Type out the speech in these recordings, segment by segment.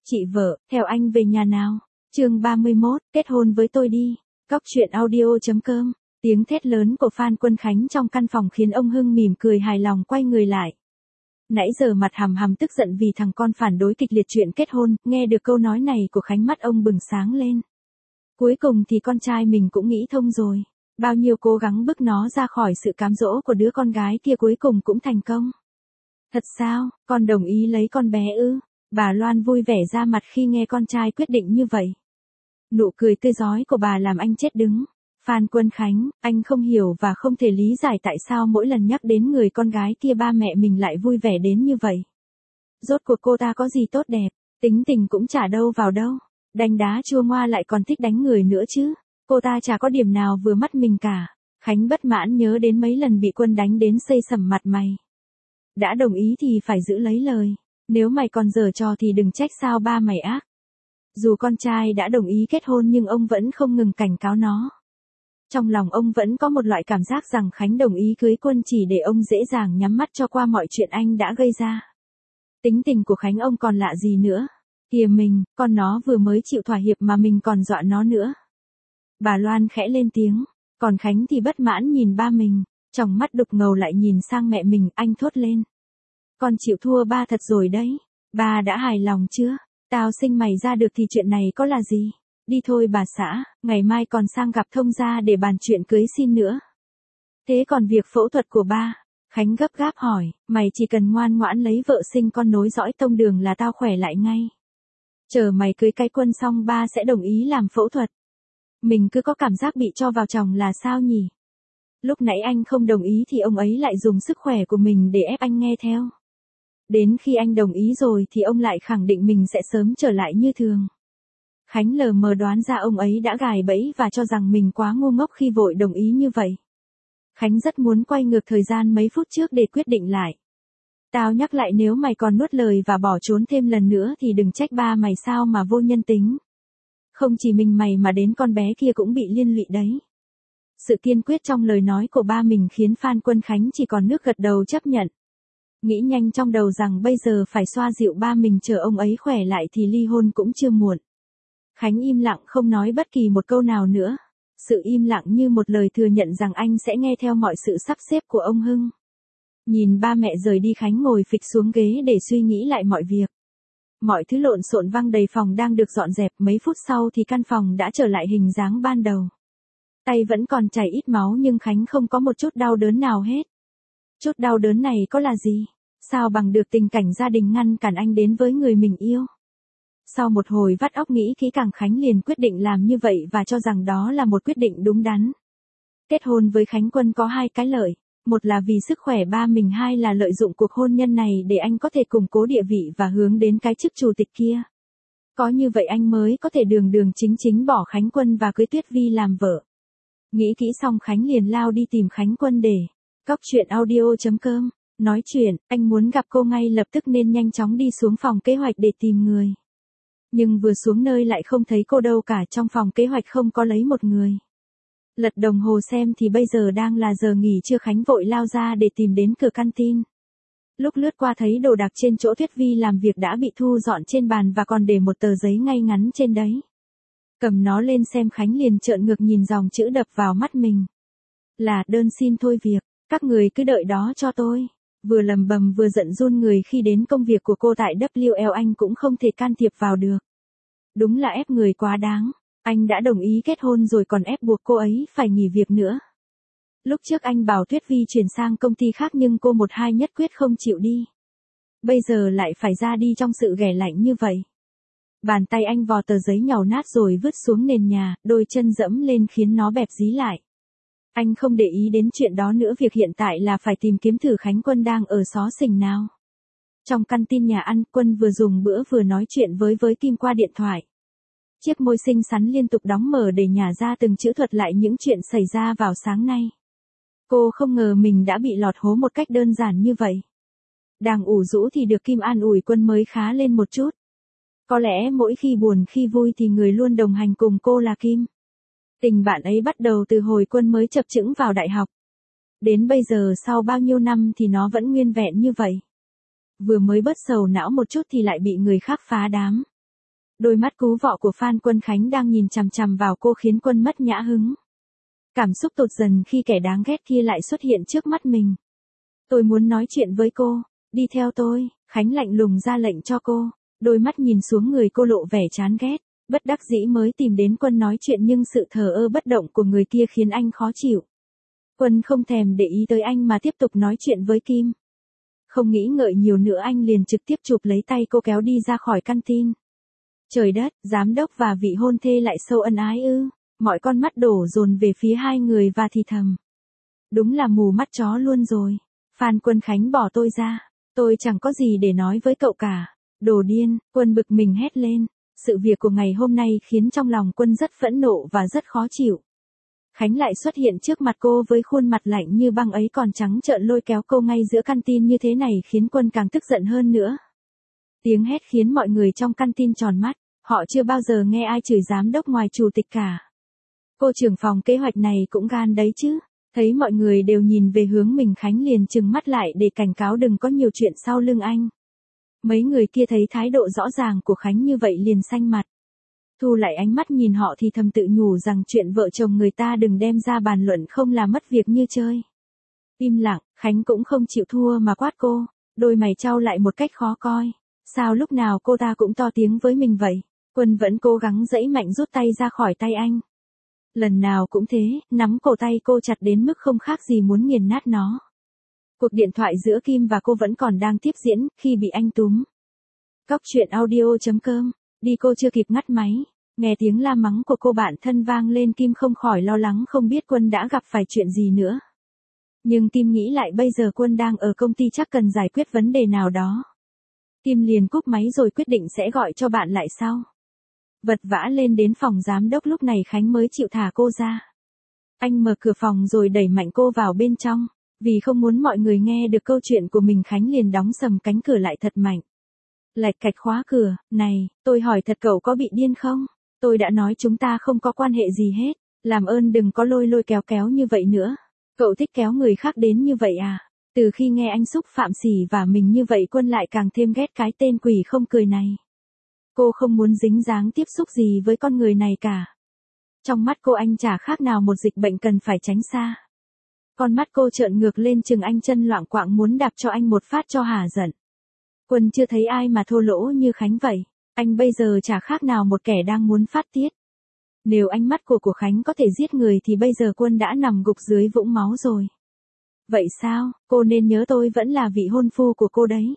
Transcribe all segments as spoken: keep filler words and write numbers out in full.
Chị vợ, theo anh về nhà nào. Chương ba mươi mốt, kết hôn với tôi đi. Góc truyện audio.com. Tiếng thét lớn của Phan Quân Khánh trong căn phòng khiến ông Hưng mỉm cười hài lòng quay người lại. Nãy giờ mặt hằm hằm tức giận vì thằng con phản đối kịch liệt chuyện kết hôn, nghe được câu nói này của Khánh mắt ông bừng sáng lên. Cuối cùng thì con trai mình cũng nghĩ thông rồi. Bao nhiêu cố gắng bức nó ra khỏi sự cám dỗ của đứa con gái kia cuối cùng cũng thành công. Thật sao, con đồng ý lấy con bé ư? Bà Loan vui vẻ ra mặt khi nghe con trai quyết định như vậy. Nụ cười tươi rói của bà làm anh chết đứng. Phan Quân Khánh, anh không hiểu và không thể lý giải tại sao mỗi lần nhắc đến người con gái kia ba mẹ mình lại vui vẻ đến như vậy. Rốt cuộc cô ta có gì tốt đẹp, tính tình cũng chả đâu vào đâu. Đánh đá chua ngoa lại còn thích đánh người nữa chứ. Cô ta chả có điểm nào vừa mắt mình cả. Khánh bất mãn nhớ đến mấy lần bị Quân đánh đến xây sẩm mặt mày. Đã đồng ý thì phải giữ lấy lời. Nếu mày còn giở trò thì đừng trách sao ba mày ác. Dù con trai đã đồng ý kết hôn nhưng ông vẫn không ngừng cảnh cáo nó. Trong lòng ông vẫn có một loại cảm giác rằng Khánh đồng ý cưới Quân chỉ để ông dễ dàng nhắm mắt cho qua mọi chuyện anh đã gây ra. Tính tình của Khánh ông còn lạ gì nữa. Kìa mình, con nó vừa mới chịu thỏa hiệp mà mình còn dọa nó nữa. Bà Loan khẽ lên tiếng, còn Khánh thì bất mãn nhìn ba mình, trong mắt đục ngầu lại nhìn sang mẹ mình, anh thốt lên. Con chịu thua ba thật rồi đấy, ba đã hài lòng chưa? Tao sinh mày ra được thì chuyện này có là gì? Đi thôi bà xã, ngày mai còn sang gặp thông gia để bàn chuyện cưới xin nữa. Thế còn việc phẫu thuật của ba? Khánh gấp gáp hỏi, mày chỉ cần ngoan ngoãn lấy vợ sinh con nối dõi tông đường là tao khỏe lại ngay. Chờ mày cưới cái Quân xong ba sẽ đồng ý làm phẫu thuật. Mình cứ có cảm giác bị cho vào chồng là sao nhỉ? Lúc nãy anh không đồng ý thì ông ấy lại dùng sức khỏe của mình để ép anh nghe theo. Đến khi anh đồng ý rồi thì ông lại khẳng định mình sẽ sớm trở lại như thường. Khánh lờ mờ đoán ra ông ấy đã gài bẫy và cho rằng mình quá ngu ngốc khi vội đồng ý như vậy. Khánh rất muốn quay ngược thời gian mấy phút trước để quyết định lại. Tao nhắc lại nếu mày còn nuốt lời và bỏ trốn thêm lần nữa thì đừng trách ba mày sao mà vô nhân tính. Không chỉ mình mày mà đến con bé kia cũng bị liên lụy đấy. Sự kiên quyết trong lời nói của ba mình khiến Phan Quân Khánh chỉ còn nước gật đầu chấp nhận. Nghĩ nhanh trong đầu rằng bây giờ phải xoa dịu ba mình chờ ông ấy khỏe lại thì ly hôn cũng chưa muộn. Khánh im lặng không nói bất kỳ một câu nào nữa. Sự im lặng như một lời thừa nhận rằng anh sẽ nghe theo mọi sự sắp xếp của ông Hưng. Nhìn ba mẹ rời đi Khánh ngồi phịch xuống ghế để suy nghĩ lại mọi việc. Mọi thứ lộn xộn văng đầy phòng đang được dọn dẹp, mấy phút sau thì căn phòng đã trở lại hình dáng ban đầu. Tay vẫn còn chảy ít máu nhưng Khánh không có một chút đau đớn nào hết. Chút đau đớn này có là gì? Sao bằng được tình cảnh gia đình ngăn cản anh đến với người mình yêu? Sau một hồi vắt óc nghĩ kỹ càng Khánh liền quyết định làm như vậy và cho rằng đó là một quyết định đúng đắn. Kết hôn với Khánh Quân có hai cái lợi. Một là vì sức khỏe ba mình, hai là lợi dụng cuộc hôn nhân này để anh có thể củng cố địa vị và hướng đến cái chức chủ tịch kia. Có như vậy anh mới có thể đường đường chính chính bỏ Khánh Quân và cưới Tuyết Vi làm vợ. Nghĩ kỹ xong Khánh liền lao đi tìm Khánh Quân để. Góc truyện audio.com. Nói chuyện, anh muốn gặp cô ngay lập tức nên nhanh chóng đi xuống phòng kế hoạch để tìm người. Nhưng vừa xuống nơi lại không thấy cô đâu cả, trong phòng kế hoạch không có lấy một người. Lật đồng hồ xem thì bây giờ đang là giờ nghỉ trưa. Khánh vội lao ra để tìm đến cửa canteen. Lúc lướt qua thấy đồ đạc trên chỗ Tuyết Vi làm việc đã bị thu dọn trên bàn và còn để một tờ giấy ngay ngắn trên đấy. Cầm nó lên xem Khánh liền trợn ngược nhìn dòng chữ đập vào mắt mình. Là đơn xin thôi việc, các người cứ đợi đó cho tôi. Vừa lầm bầm vừa giận run người khi đến công việc của cô tại W L anh cũng không thể can thiệp vào được. Đúng là ép người quá đáng. Anh đã đồng ý kết hôn rồi còn ép buộc cô ấy phải nghỉ việc nữa. Lúc trước anh bảo Tuyết Vi chuyển sang công ty khác nhưng cô một hai nhất quyết không chịu đi. Bây giờ lại phải ra đi trong sự ghẻ lạnh như vậy. Bàn tay anh vò tờ giấy nhàu nát rồi vứt xuống nền nhà, đôi chân dẫm lên khiến nó bẹp dí lại. Anh không để ý đến chuyện đó nữa, việc hiện tại là phải tìm kiếm thử Khánh Quân đang ở xó xỉnh nào. Trong căn tin nhà ăn, Quân vừa dùng bữa vừa nói chuyện với với Kim qua điện thoại. Chiếc môi xinh xắn liên tục đóng mở để nhả ra từng chữ thuật lại những chuyện xảy ra vào sáng nay. Cô không ngờ mình đã bị lọt hố một cách đơn giản như vậy. Đang ủ rũ thì được Kim an ủi Quân mới khá lên một chút. Có lẽ mỗi khi buồn khi vui thì người luôn đồng hành cùng cô là Kim. Tình bạn ấy bắt đầu từ hồi Quân mới chập chững vào đại học. Đến bây giờ sau bao nhiêu năm thì nó vẫn nguyên vẹn như vậy. Vừa mới bớt sầu não một chút thì lại bị người khác phá đám. Đôi mắt cú vọ của Phan Quân Khánh đang nhìn chằm chằm vào cô khiến Quân mất nhã hứng. Cảm xúc tụt dần khi kẻ đáng ghét kia lại xuất hiện trước mắt mình. Tôi muốn nói chuyện với cô, đi theo tôi, Khánh lạnh lùng ra lệnh cho cô, đôi mắt nhìn xuống người cô lộ vẻ chán ghét, bất đắc dĩ mới tìm đến Quân nói chuyện nhưng sự thờ ơ bất động của người kia khiến anh khó chịu. Quân không thèm để ý tới anh mà tiếp tục nói chuyện với Kim. Không nghĩ ngợi nhiều nữa anh liền trực tiếp chụp lấy tay cô kéo đi ra khỏi căn tin. Trời đất, giám đốc và vị hôn thê lại sâu ân ái ư, mọi con mắt đổ dồn về phía hai người và thì thầm. Đúng là mù mắt chó luôn rồi, Phan Quân Khánh bỏ tôi ra, tôi chẳng có gì để nói với cậu cả, đồ điên, Quân bực mình hét lên, sự việc của ngày hôm nay khiến trong lòng Quân rất phẫn nộ và rất khó chịu. Khánh lại xuất hiện trước mặt cô với khuôn mặt lạnh như băng ấy còn trắng trợn lôi kéo cô ngay giữa căn tin như thế này khiến Quân càng tức giận hơn nữa. Tiếng hét khiến mọi người trong căn tin tròn mắt, họ chưa bao giờ nghe ai chửi giám đốc ngoài chủ tịch cả. Cô trưởng phòng kế hoạch này cũng gan đấy chứ, thấy mọi người đều nhìn về hướng mình Khánh liền trừng mắt lại để cảnh cáo đừng có nhiều chuyện sau lưng anh. Mấy người kia thấy thái độ rõ ràng của Khánh như vậy liền xanh mặt. Thu lại ánh mắt nhìn họ thì thầm tự nhủ rằng chuyện vợ chồng người ta đừng đem ra bàn luận không là mất việc như chơi. Im lặng, Khánh cũng không chịu thua mà quát cô, đôi mày trao lại một cách khó coi. Sao lúc nào cô ta cũng to tiếng với mình vậy? Quân vẫn cố gắng giãy mạnh rút tay ra khỏi tay anh. Lần nào cũng thế, nắm cổ tay cô chặt đến mức không khác gì muốn nghiền nát nó. Cuộc điện thoại giữa Kim và cô vẫn còn đang tiếp diễn khi bị anh túm. Cóc truyện audio chấm com, đi cô chưa kịp ngắt máy. Nghe tiếng la mắng của cô bạn thân vang lên Kim không khỏi lo lắng không biết Quân đã gặp phải chuyện gì nữa. Nhưng Kim nghĩ lại bây giờ Quân đang ở công ty chắc cần giải quyết vấn đề nào đó. Kim liền cúp máy rồi quyết định sẽ gọi cho bạn lại sau. Vật vã lên đến phòng giám đốc lúc này Khánh mới chịu thả cô ra. Anh mở cửa phòng rồi đẩy mạnh cô vào bên trong. Vì không muốn mọi người nghe được câu chuyện của mình Khánh liền đóng sầm cánh cửa lại thật mạnh. Lạch cạch khóa cửa, này, tôi hỏi thật cậu có bị điên không? Tôi đã nói chúng ta không có quan hệ gì hết, làm ơn đừng có lôi lôi kéo kéo như vậy nữa. Cậu thích kéo người khác đến như vậy à? Từ khi nghe anh xúc phạm xỉ và mình như vậy Quân lại càng thêm ghét cái tên quỷ không cười này. Cô không muốn dính dáng tiếp xúc gì với con người này cả. Trong mắt cô anh chả khác nào một dịch bệnh cần phải tránh xa. Con mắt cô trợn ngược lên chừng anh chân loạng quạng muốn đạp cho anh một phát cho hả giận. Quân chưa thấy ai mà thô lỗ như Khánh vậy. Anh bây giờ chả khác nào một kẻ đang muốn phát tiết. Nếu ánh mắt của của Khánh có thể giết người thì bây giờ Quân đã nằm gục dưới vũng máu rồi. Vậy sao, cô nên nhớ tôi vẫn là vị hôn phu của cô đấy.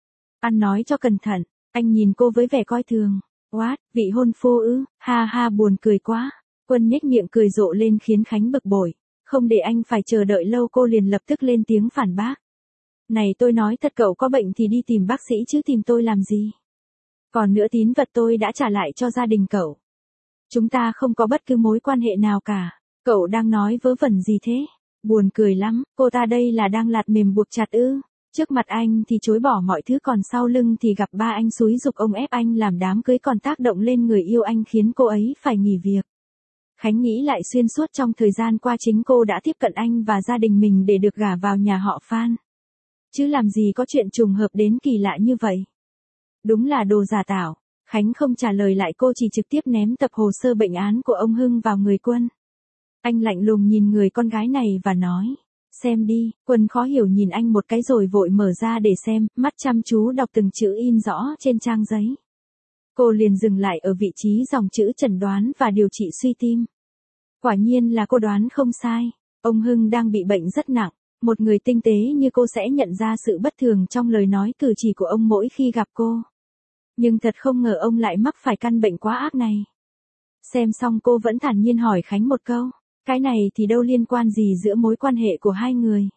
Ăn nói cho cẩn thận, anh nhìn cô với vẻ coi thường. What, vị hôn phu ư, ha ha buồn cười quá. Quân nhếch miệng cười rộ lên khiến Khánh bực bội. Không để anh phải chờ đợi lâu cô liền lập tức lên tiếng phản bác. Này tôi nói thật cậu có bệnh thì đi tìm bác sĩ chứ tìm tôi làm gì. Còn nữa tín vật tôi đã trả lại cho gia đình cậu. Chúng ta không có bất cứ mối quan hệ nào cả. Cậu đang nói vớ vẩn gì thế? Buồn cười lắm, cô ta đây là đang lạt mềm buộc chặt ư. Trước mặt anh thì chối bỏ mọi thứ còn sau lưng thì gặp ba anh xúi giục ông ép anh làm đám cưới còn tác động lên người yêu anh khiến cô ấy phải nghỉ việc. Khánh nghĩ lại xuyên suốt trong thời gian qua chính cô đã tiếp cận anh và gia đình mình để được gả vào nhà họ Phan. Chứ làm gì có chuyện trùng hợp đến kỳ lạ như vậy. Đúng là đồ giả tạo. Khánh không trả lời lại cô chỉ trực tiếp ném tập hồ sơ bệnh án của ông Hưng vào người Quân. Anh lạnh lùng nhìn người con gái này và nói, xem đi. Quân khó hiểu nhìn anh một cái rồi vội mở ra để xem, mắt chăm chú đọc từng chữ in rõ trên trang giấy. Cô liền dừng lại ở vị trí dòng chữ chẩn đoán và điều trị suy tim. Quả nhiên là cô đoán không sai, ông Hưng đang bị bệnh rất nặng. Một người tinh tế như cô sẽ nhận ra sự bất thường trong lời nói cử chỉ của ông mỗi khi gặp cô. Nhưng thật không ngờ ông lại mắc phải căn bệnh quá ác này. Xem xong cô vẫn thản nhiên hỏi Khánh một câu, cái này thì đâu liên quan gì giữa mối quan hệ của hai người.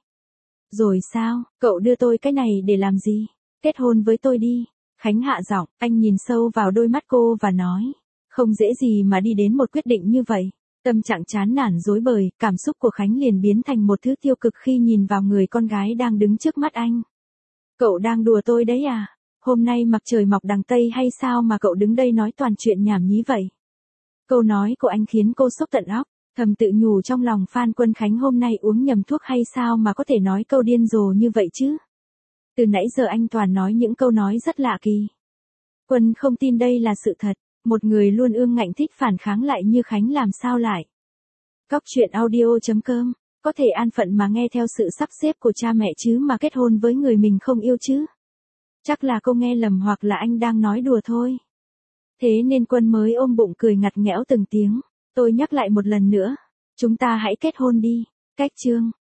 Rồi sao, cậu đưa tôi cái này để làm gì? Kết hôn với tôi đi. Khánh hạ giọng, anh nhìn sâu vào đôi mắt cô và nói, không dễ gì mà đi đến một quyết định như vậy. Tâm trạng chán nản rối bời, cảm xúc của Khánh liền biến thành một thứ tiêu cực khi nhìn vào người con gái đang đứng trước mắt anh. Cậu đang đùa tôi đấy à? Hôm nay mặt trời mọc đằng Tây hay sao mà cậu đứng đây nói toàn chuyện nhảm nhí vậy? Câu nói của anh khiến cô sốc tận óc, thầm tự nhủ trong lòng Phan Quân Khánh hôm nay uống nhầm thuốc hay sao mà có thể nói câu điên rồ như vậy chứ? Từ nãy giờ anh toàn nói những câu nói rất lạ kỳ. Quân không tin đây là sự thật. Một người luôn ương ngạnh thích phản kháng lại như Khánh làm sao lại. Cóc truyện audio chấm com, có thể an phận mà nghe theo sự sắp xếp của cha mẹ chứ mà kết hôn với người mình không yêu chứ. Chắc là cô nghe lầm hoặc là anh đang nói đùa thôi. Thế nên Quân mới ôm bụng cười ngặt nghẽo từng tiếng. Tôi nhắc lại một lần nữa. Chúng ta hãy kết hôn đi. Cách chương.